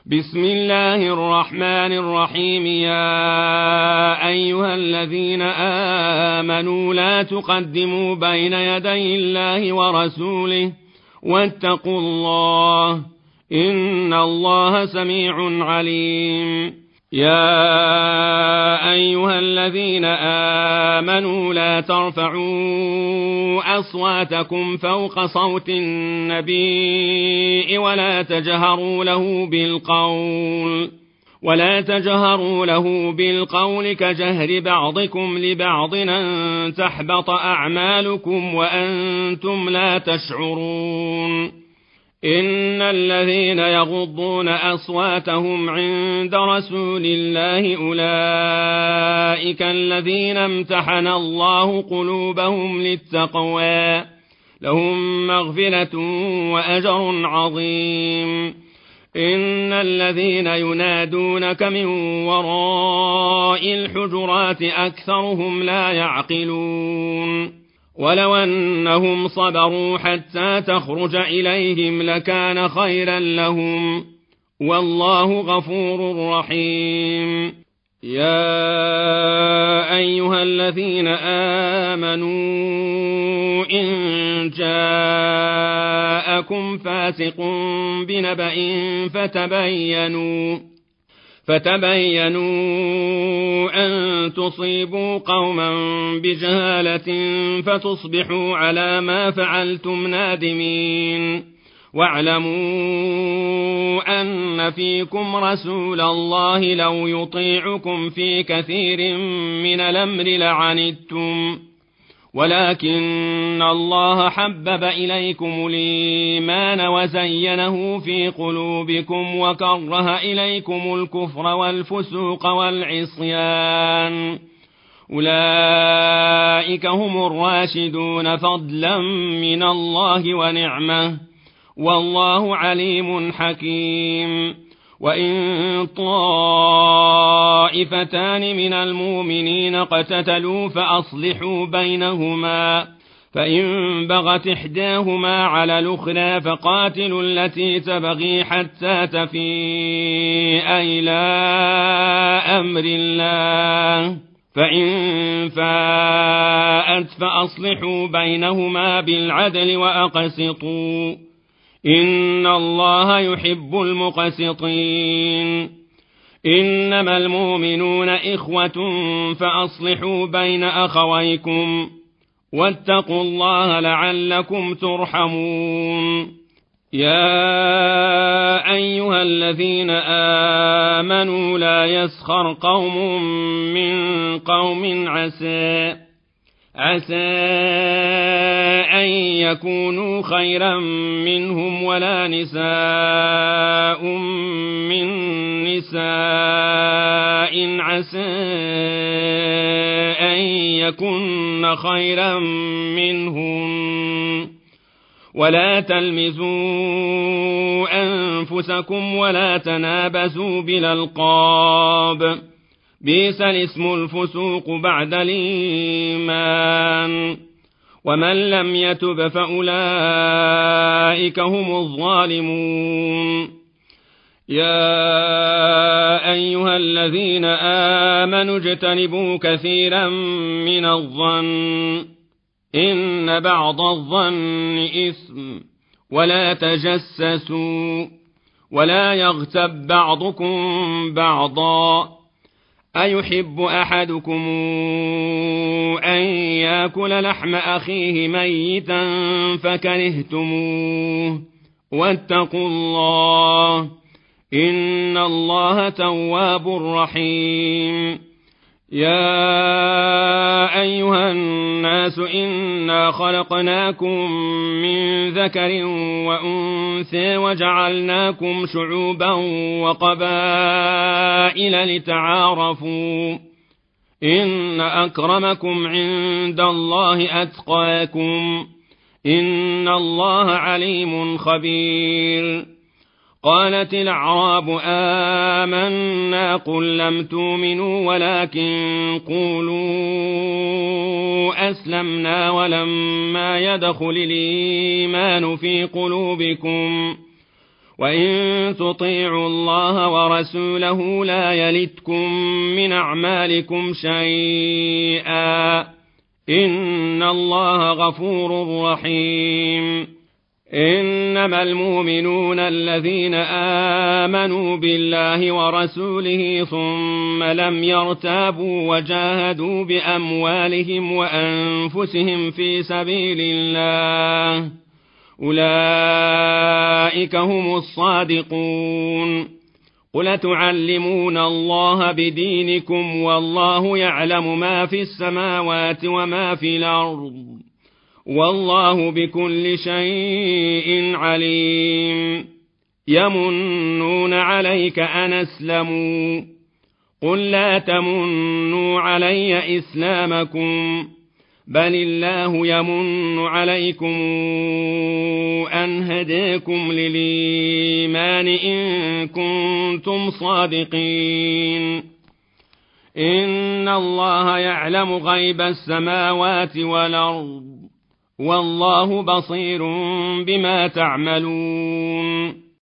بسم الله الرحمن الرحيم. يا أيها الذين آمنوا لا تقدموا بين يدي الله ورسوله واتقوا الله إن الله سميع عليم. يا أيها الذين آمنوا لا ترفعوا أصواتكم فوق صوت النبي ولا تجهروا له بالقول كجهر بعضكم لبعض أن تحبط أعمالكم وأنتم لا تشعرون. إن الذين يغضون أصواتهم عند رسول الله أولئك الذين امتحن الله قلوبهم للتقوى لهم مغفرة وأجر عظيم. إن الذين ينادونك من وراء الحجرات أكثرهم لا يعقلون. ولو أنهم صبروا حتى تخرج إليهم لكان خيرا لهم والله غفور رحيم. يا أيها الذين آمنوا إن جاءكم فاسق بنبأ فتبينوا أن تصيبوا قوما بجهالة فتصبحوا على ما فعلتم نادمين. واعلموا أن فيكم رسول الله لو يطيعكم في كثير من الأمر لعنتم ولكن الله حبب إليكم الإيمان وزينه في قلوبكم وكره إليكم الكفر والفسوق والعصيان أولئك هم الراشدون فضلا من الله ونعمه والله عليم حكيم. وإن طائفتان من المؤمنين اقتتلوا فأصلحوا بينهما فإن بغت إحداهما على الأخرى فقاتلوا التي تبغي حتى تفيء إلى أمر الله فإن فاءت فأصلحوا بينهما بالعدل وأقسطوا إن الله يحب المقسطين. إنما المؤمنون إخوة فأصلحوا بين أخويكم واتقوا الله لعلكم ترحمون. يا أيها الذين آمنوا لا يسخر قوم من قوم عسى أن يكونوا خيرا منهم ولا نساء من نساء عسى أن يكن خيرا منهم ولا تلمزوا أنفسكم ولا تنابزوا بالألقاب بئس الاسم الفسوق بعد الإيمان ومن لم يتب فأولئك هم الظالمون. يا أيها الذين آمنوا اجتنبوا كثيرا من الظن إن بعض الظن إثم ولا تجسسوا ولا يغتب بعضكم بعضا أيحب أحدكم أن يأكل لحم أخيه ميتا فكرهتموه واتقوا الله إن الله تواب رحيم. يا أيها الناس إنا خلقناكم من ذكر وأنثى وجعلناكم شعوبا وقبائل لتعارفوا إن أكرمكم عند الله أتقاكم إن الله عليم خبير. قالت الأعراب آمنا قل لم تؤمنوا ولكن قولوا أسلمنا ولما يدخل الإيمان في قلوبكم وإن تطيعوا الله ورسوله لا يلتكم من أعمالكم شيئا إن الله غفور رحيم إنما المؤمنون الذين آمنوا بالله ورسوله ثم لم يرتابوا وجاهدوا بأموالهم وأنفسهم في سبيل الله أولئك هم الصادقون قل تعلمون الله بدينكم والله يعلم ما في السماوات وما في الأرض والله بكل شيء عليم يمنون عليك أن أسلموا قل لا تمنوا علي إسلامكم بل الله يمن عليكم أن هداكم للإيمان إن كنتم صادقين إن الله يعلم غيب السماوات والأرض والله بصير بما تعملون